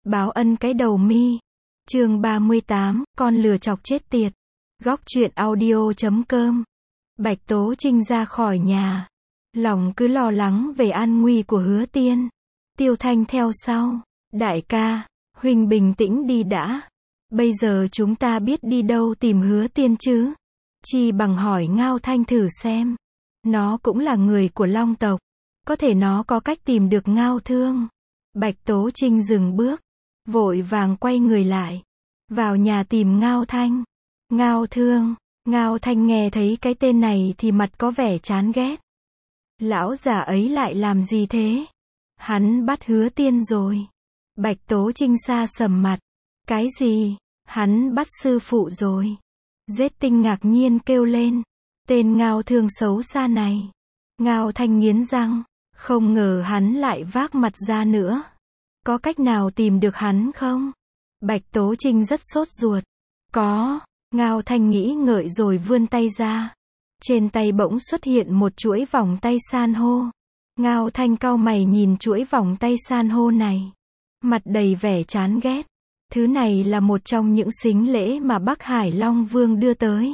Báo ân cái đầu mi. Chương 38, con lừa chọc chết tiệt. Góc truyện audio.com. Bạch Tố Trinh ra khỏi nhà. Lòng cứ lo lắng về an nguy của Hứa Tiên. Tiêu Thanh theo sau. Đại ca, huynh bình tĩnh đi đã. Bây giờ chúng ta biết đi đâu tìm Hứa Tiên chứ? Chi bằng hỏi Ngao Thanh thử xem. Nó cũng là người của Long tộc. Có thể nó có cách tìm được Ngao Thương. Bạch Tố Trinh dừng bước. Vội vàng quay người lại. Vào nhà tìm Ngao Thanh. Ngao Thương. Ngao Thanh nghe thấy cái tên này thì mặt có vẻ chán ghét. Lão già ấy lại làm gì thế? Hắn bắt Hứa Tiên rồi. Bạch Tố Trinh xa sầm mặt. Cái gì? Hắn bắt sư phụ rồi. Giết Tinh ngạc nhiên kêu lên. Tên Ngao Thương xấu xa này. Ngao Thanh nghiến răng. Không ngờ hắn lại vác mặt ra nữa. Có cách nào tìm được hắn không? Bạch Tố Trinh rất sốt ruột. Có. Ngao Thanh nghĩ ngợi rồi vươn tay ra. Trên tay bỗng xuất hiện một chuỗi vòng tay san hô. Ngao Thanh cau mày nhìn chuỗi vòng tay san hô này. Mặt đầy vẻ chán ghét. Thứ này là một trong những sính lễ mà Bắc Hải Long Vương đưa tới.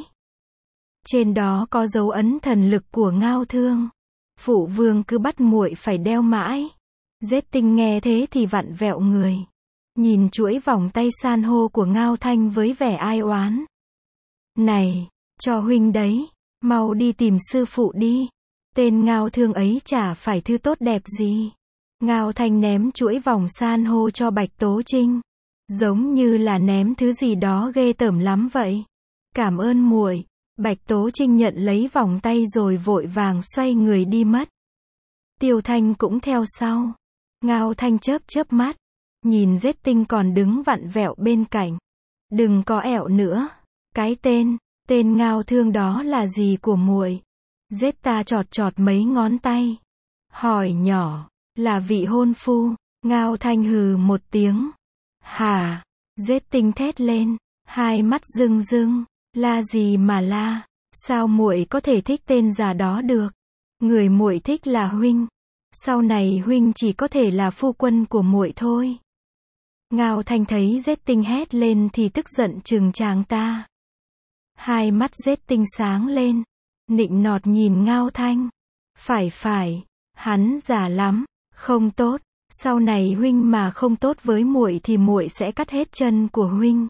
Trên đó có dấu ấn thần lực của Ngao Thương. Phụ vương cứ bắt muội phải đeo mãi. Giết Tinh nghe thế thì vặn vẹo người. Nhìn chuỗi vòng tay san hô của Ngao Thanh với vẻ ai oán. Này, cho huynh đấy, mau đi tìm sư phụ đi. Tên Ngao Thương ấy chả phải thứ tốt đẹp gì. Ngao Thanh ném chuỗi vòng san hô cho Bạch Tố Trinh. Giống như là ném thứ gì đó ghê tởm lắm vậy. Cảm ơn muội. Bạch Tố Trinh nhận lấy vòng tay rồi vội vàng xoay người đi mất. Tiêu Thanh cũng theo sau. Ngao Thanh chớp chớp mắt. Nhìn Giết Tinh còn đứng vặn vẹo bên cạnh. Đừng có ẹo nữa. Cái tên Ngao Thương đó là gì của muội? Giết ta chọt chọt mấy ngón tay. Hỏi nhỏ. Là vị hôn phu. Ngao Thanh hừ một tiếng. Hả? Giết Tinh thét lên. Hai mắt rưng rưng. La gì mà la? Sao muội có thể thích tên già đó được? Người muội thích là huynh. Sau này huynh chỉ có thể là phu quân của muội thôi. Ngao Thanh thấy Giết Tinh hét lên thì tức giận chừng chàng ta. Hai mắt Giết Tinh sáng lên. Nịnh nọt nhìn Ngao Thanh. Phải, hắn già lắm, không tốt. Sau này huynh mà không tốt với muội thì muội sẽ cắt hết chân của huynh.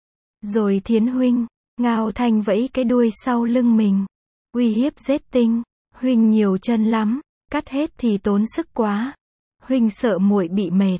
Rồi Thiến huynh. Ngao Thanh vẫy cái đuôi sau lưng mình. Uy hiếp Giết Tinh. Huynh nhiều chân lắm, cắt hết thì tốn sức quá. Huynh sợ muội bị mệt.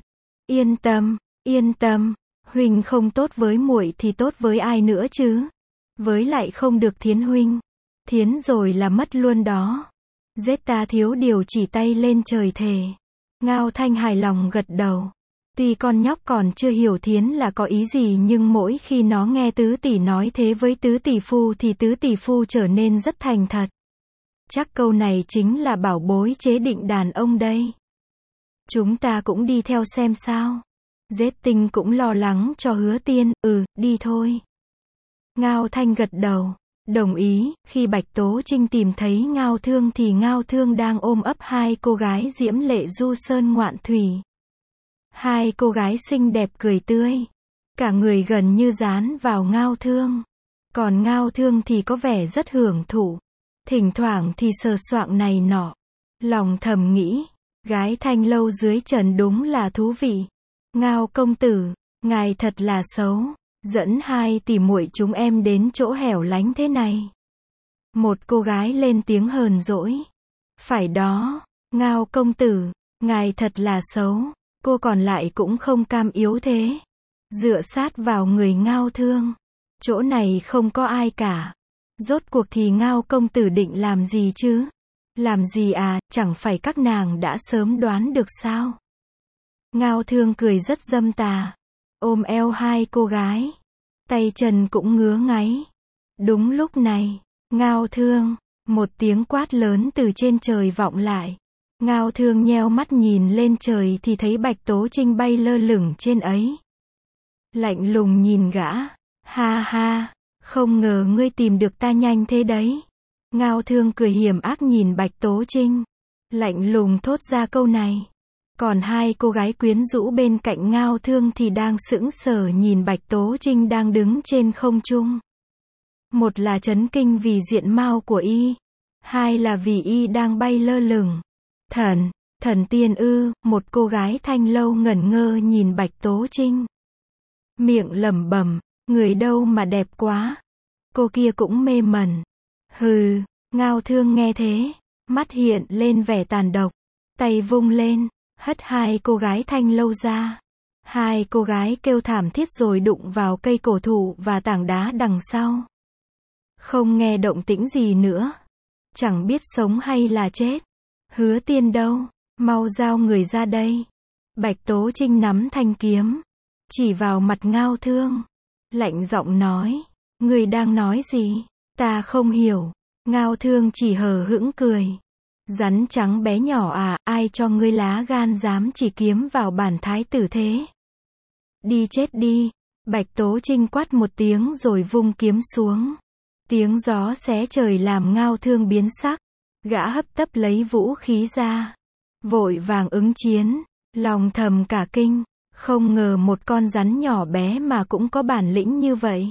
Yên tâm, huynh không tốt với muội thì tốt với ai nữa chứ? Với lại không được Thiến huynh. Thiến rồi là mất luôn đó. Giết ta thiếu điều chỉ tay lên trời thề. Ngao Thanh hài lòng gật đầu. Tuy con nhóc còn chưa hiểu Thiến là có ý gì nhưng mỗi khi nó nghe tứ tỷ nói thế với tứ tỷ phu thì tứ tỷ phu trở nên rất thành thật. Chắc câu này chính là bảo bối chế định đàn ông đây. Chúng ta cũng đi theo xem sao. Giết Tinh cũng lo lắng cho Hứa Tiên. Đi thôi. Ngao Thanh gật đầu. Đồng ý. Khi Bạch Tố Trinh tìm thấy Ngao Thương thì Ngao Thương đang ôm ấp hai cô gái diễm lệ du sơn ngoạn thủy. Hai cô gái xinh đẹp cười tươi. Cả người gần như dán vào Ngao Thương. Còn Ngao Thương thì có vẻ rất hưởng thụ. Thỉnh thoảng thì sờ soạng này nọ. Lòng thầm nghĩ. Gái Thanh lâu dưới trần đúng là thú vị. Ngao công tử, ngài thật là xấu. Dẫn hai tỷ muội chúng em đến chỗ hẻo lánh thế này. Một cô gái lên tiếng hờn dỗi. Phải đó, Ngao công tử, ngài thật là xấu. Cô còn lại cũng không cam yếu thế. Dựa sát vào người Ngao Thương. Chỗ này không có ai cả. Rốt cuộc thì Ngao công tử định làm gì chứ? Làm gì à, chẳng phải các nàng đã sớm đoán được sao? Ngao Thương cười rất dâm tà. Ôm eo hai cô gái. Tay chân cũng ngứa ngáy. Đúng lúc này, Ngao Thương, một tiếng quát lớn từ trên trời vọng lại. Ngao Thương nheo mắt nhìn lên trời thì thấy Bạch Tố Trinh bay lơ lửng trên ấy. Lạnh lùng nhìn gã. Ha ha, không ngờ ngươi tìm được ta nhanh thế đấy. Ngao Thương cười hiểm ác nhìn Bạch Tố Trinh. Lạnh lùng thốt ra câu này. Còn hai cô gái quyến rũ bên cạnh Ngao Thương thì đang sững sờ nhìn Bạch Tố Trinh đang đứng trên không trung. Một là chấn kinh vì diện mạo của y, hai là vì y đang bay lơ lửng. Thần tiên ư? Một cô gái Thanh Lâu ngẩn ngơ nhìn Bạch Tố Trinh. Miệng lẩm bẩm, người đâu mà đẹp quá. Cô kia cũng mê mẩn. Hừ, Ngao Thương nghe thế, mắt hiện lên vẻ tàn độc, tay vung lên, hất hai cô gái Thanh Lâu ra. Hai cô gái kêu thảm thiết rồi đụng vào cây cổ thụ và tảng đá đằng sau. Không nghe động tĩnh gì nữa. Chẳng biết sống hay là chết. Hứa Tiên đâu? Mau giao người ra đây. Bạch Tố Trinh nắm thanh kiếm, chỉ vào mặt Ngao Thương, lạnh giọng nói, người đang nói gì? Ta không hiểu. Ngao Thương chỉ hờ hững cười. Rắn trắng bé nhỏ à, ai cho ngươi lá gan dám chỉ kiếm vào bản thái tử thế? Đi chết đi. Bạch Tố Trinh quát một tiếng rồi vung kiếm xuống. Tiếng gió xé trời làm Ngao Thương biến sắc. Gã hấp tấp lấy vũ khí ra, vội vàng ứng chiến, lòng thầm cả kinh, không ngờ một con rắn nhỏ bé mà cũng có bản lĩnh như vậy.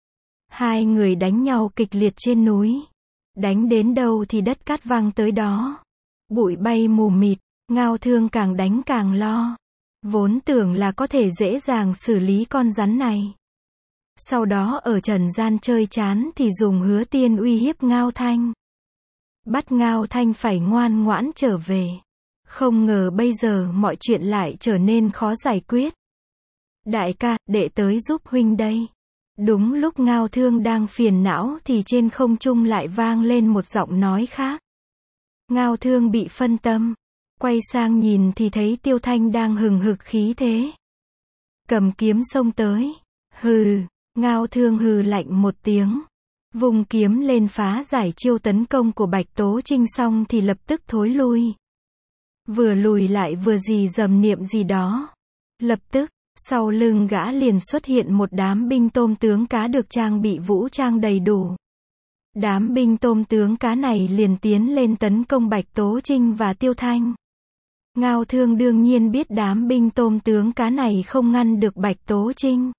Hai người đánh nhau kịch liệt trên núi. Đánh đến đâu thì đất cát văng tới đó. Bụi bay mù mịt, Ngao Thương càng đánh càng lo. Vốn tưởng là có thể dễ dàng xử lý con rắn này. Sau đó ở trần gian chơi chán thì dùng Hứa Tiên uy hiếp Ngao Thanh. Bắt Ngao Thanh phải ngoan ngoãn trở về. Không ngờ bây giờ mọi chuyện lại trở nên khó giải quyết. Đại ca, đệ tới giúp huynh đây. Đúng lúc Ngao Thương đang phiền não thì trên không trung lại vang lên một giọng nói khác. Ngao Thương bị phân tâm, quay sang nhìn thì thấy Tiêu Thanh đang hừng hực khí thế, cầm kiếm xông tới. Hừ, Ngao Thương hừ lạnh một tiếng, vùng kiếm lên phá giải chiêu tấn công của Bạch Tố Trinh xong thì lập tức thối lui. Vừa lùi lại vừa rì rầm niệm gì đó. Lập tức, sau lưng gã liền xuất hiện một đám binh tôm tướng cá được trang bị vũ trang đầy đủ. Đám binh tôm tướng cá này liền tiến lên tấn công Bạch Tố Trinh và Tiêu Thanh. Ngao Thương đương nhiên biết đám binh tôm tướng cá này không ngăn được Bạch Tố Trinh.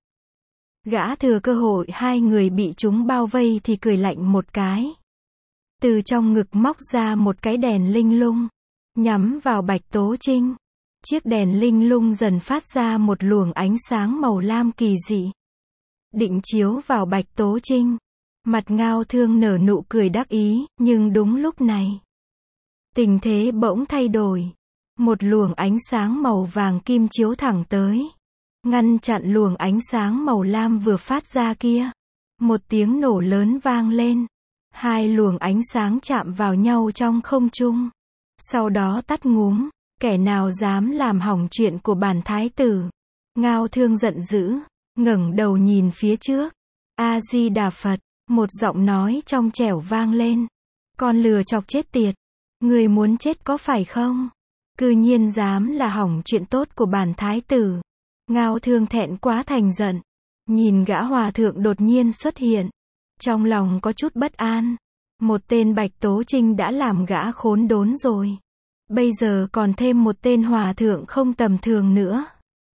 Gã thừa cơ hội hai người bị chúng bao vây thì cười lạnh một cái. Từ trong ngực móc ra một cái đèn linh lung, nhắm vào Bạch Tố Trinh. Chiếc đèn linh lung dần phát ra một luồng ánh sáng màu lam kỳ dị. Định chiếu vào Bạch Tố Trinh. Mặt Ngao Thương nở nụ cười đắc ý, nhưng đúng lúc này, tình thế bỗng thay đổi. Một luồng ánh sáng màu vàng kim chiếu thẳng tới, ngăn chặn luồng ánh sáng màu lam vừa phát ra kia. Một tiếng nổ lớn vang lên. Hai luồng ánh sáng chạm vào nhau trong không trung. Sau đó tắt ngúm. Kẻ nào dám làm hỏng chuyện của bản thái tử? Ngao Thương giận dữ, ngẩng đầu nhìn phía trước. A Di Đà Phật, một giọng nói trong trẻo vang lên. Con lừa chọc chết tiệt, người muốn chết có phải không? Cư nhiên dám là hỏng chuyện tốt của bản thái tử. Ngao Thương thẹn quá thành giận, nhìn gã hòa thượng đột nhiên xuất hiện, trong lòng có chút bất an. Một tên Bạch Tố Trinh đã làm gã khốn đốn rồi, bây giờ còn thêm một tên hòa thượng không tầm thường nữa.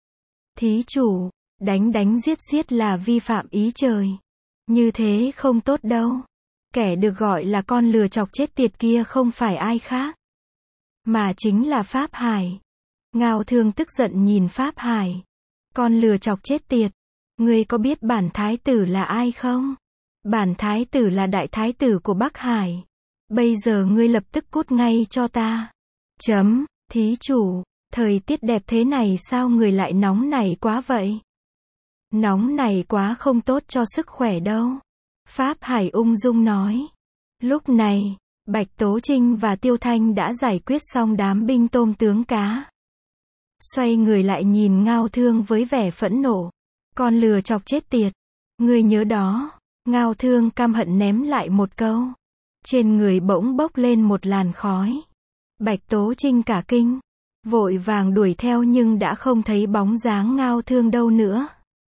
Thí chủ, đánh giết giết là vi phạm ý trời. Như thế không tốt đâu. Kẻ được gọi là con lừa chọc chết tiệt kia không phải ai khác, mà chính là Pháp Hải. Ngao Thương tức giận nhìn Pháp Hải. Con lừa chọc chết tiệt, ngươi có biết bản thái tử là ai không? Bản thái tử là đại thái tử của Bắc Hải. Bây giờ ngươi lập tức cút ngay cho ta. Thí chủ, thời tiết đẹp thế này sao người lại nóng nảy quá vậy? Nóng này quá không tốt cho sức khỏe đâu. Pháp Hải ung dung nói. Lúc này, Bạch Tố Trinh và Tiêu Thanh đã giải quyết xong đám binh tôm tướng cá. Xoay người lại nhìn Ngao Thương với vẻ phẫn nộ. Con lừa chọc chết tiệt, ngươi nhớ đó. Ngao Thương căm hận ném lại một câu. Trên người bỗng bốc lên một làn khói. Bạch Tố Trinh cả kinh, vội vàng đuổi theo nhưng đã không thấy bóng dáng Ngao Thương đâu nữa.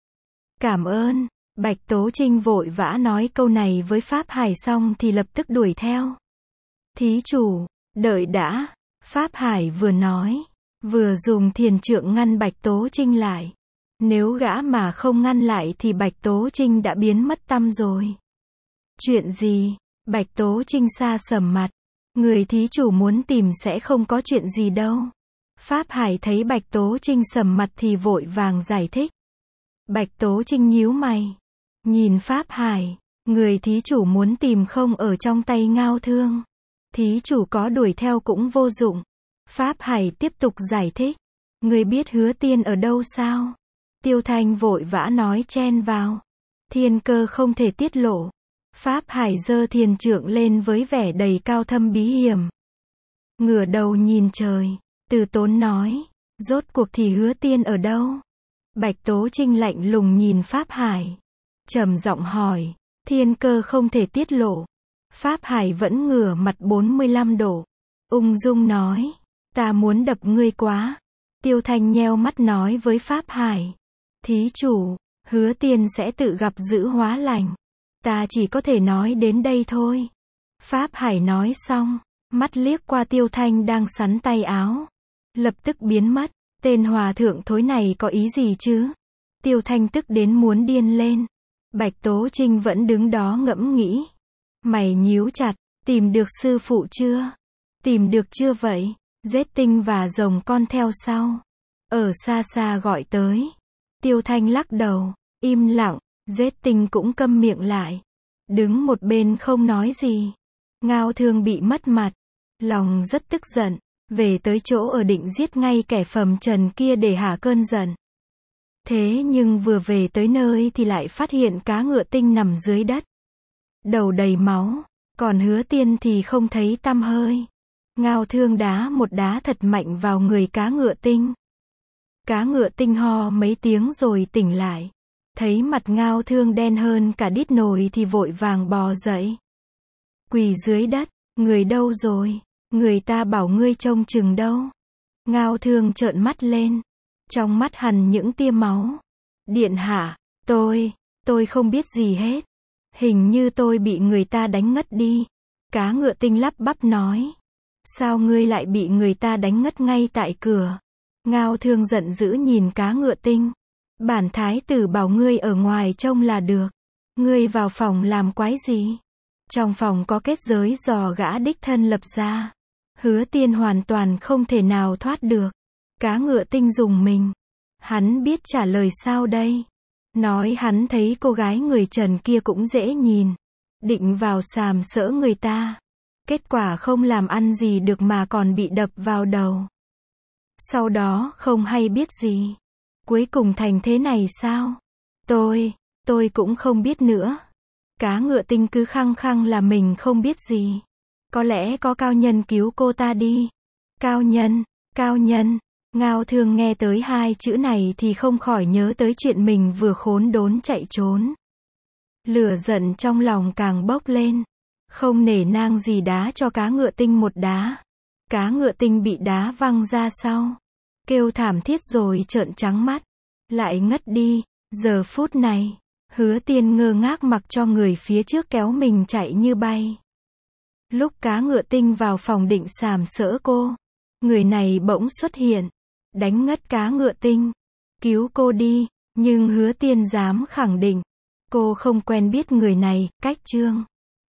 Cảm ơn. Bạch Tố Trinh vội vã nói câu này với Pháp Hải xong thì lập tức đuổi theo. Thí chủ, đợi đã. Pháp Hải vừa nói, vừa dùng thiền trượng ngăn Bạch Tố Trinh lại. Nếu gã mà không ngăn lại thì Bạch Tố Trinh đã biến mất tăm rồi. Chuyện gì? Bạch Tố Trinh xa sầm mặt. Người thí chủ muốn tìm sẽ không có chuyện gì đâu. Pháp Hải thấy Bạch Tố Trinh sầm mặt thì vội vàng giải thích. Bạch Tố Trinh nhíu mày. Nhìn Pháp Hải. Người thí chủ muốn tìm không ở trong tay Ngao Thương. Thí chủ có đuổi theo cũng vô dụng. Pháp Hải tiếp tục giải thích. Người biết Hứa Tiên ở đâu sao? Tiêu Thanh vội vã nói chen vào. Thiên cơ không thể tiết lộ. Pháp Hải giơ thiền trượng lên với vẻ đầy cao thâm bí hiểm. Ngửa đầu nhìn trời, từ tốn nói. Rốt cuộc thì Hứa Tiên ở đâu? Bạch Tố Trinh lạnh lùng nhìn Pháp Hải. Trầm giọng hỏi. Thiên cơ không thể tiết lộ. Pháp Hải vẫn ngửa mặt 45 độ. Ung dung nói. Ta muốn đập ngươi quá. Tiêu Thanh nheo mắt nói với Pháp Hải. Thí chủ, Hứa Tiên sẽ tự gặp giữ hóa lành. Ta chỉ có thể nói đến đây thôi. Pháp Hải nói xong, mắt liếc qua Tiêu Thanh đang sắn tay áo. Lập tức biến mất. Tên hòa thượng thối này có ý gì chứ? Tiêu Thanh tức đến muốn điên lên. Bạch Tố Trinh vẫn đứng đó ngẫm nghĩ. Mày nhíu chặt, tìm được sư phụ chưa? Tìm được chưa vậy? Giết tinh và rồng con theo sau. Ở xa xa gọi tới. Tiêu Thanh lắc đầu, im lặng, giết tinh cũng câm miệng lại. Đứng một bên không nói gì. Ngao Thương bị mất mặt. Lòng rất tức giận. Về tới chỗ ở định giết ngay kẻ phàm trần kia để hả cơn giận. Thế nhưng vừa về tới nơi thì lại phát hiện cá ngựa tinh nằm dưới đất. Đầu đầy máu. Còn Hứa Tiên thì không thấy tăm hơi. Ngao Thương đá một đá thật mạnh vào người cá ngựa tinh. Cá ngựa tinh ho mấy tiếng rồi tỉnh lại. Thấy mặt Ngao Thương đen hơn cả đít nồi thì vội vàng bò dậy. Quỳ dưới đất. Người đâu rồi? Người ta bảo ngươi trông chừng đâu. Ngao Thương trợn mắt lên. Trong mắt hằn những tia máu. Điện hạ, tôi không biết gì hết. Hình như tôi bị người ta đánh ngất đi. Cá ngựa tinh lắp bắp nói. Sao ngươi lại bị người ta đánh ngất ngay tại cửa? Ngao Thương giận dữ nhìn cá ngựa tinh. Bản thái tử bảo ngươi ở ngoài trông là được. Ngươi vào phòng làm quái gì? Trong phòng có kết giới do gã đích thân lập ra. Hứa Tiên hoàn toàn không thể nào thoát được. Cá ngựa tinh rùng mình. Hắn biết trả lời sao đây? Nói hắn thấy cô gái người Trần kia cũng dễ nhìn. Định vào sàm sỡ người ta. Kết quả không làm ăn gì được mà còn bị đập vào đầu. Sau đó không hay biết gì. Cuối cùng thành thế này sao? Tôi cũng không biết nữa. Cá ngựa tinh cứ khăng khăng là mình không biết gì. Có lẽ có cao nhân cứu cô ta đi. Cao nhân. Ngao Thương nghe tới hai chữ này thì không khỏi nhớ tới chuyện mình vừa khốn đốn chạy trốn. Lửa giận trong lòng càng bốc lên. Không nể nang gì đá cho cá ngựa tinh một đá. Cá ngựa tinh bị đá văng ra sau. Kêu thảm thiết rồi trợn trắng mắt. Lại ngất đi. Giờ phút này, Hứa Tiên ngơ ngác mặc cho người phía trước kéo mình chạy như bay. Lúc cá ngựa tinh vào phòng định sàm sỡ cô, người này bỗng xuất hiện. Đánh ngất cá ngựa tinh. Cứu cô đi. Nhưng Hứa Tiên dám khẳng định. Cô không quen biết người này. Cách chương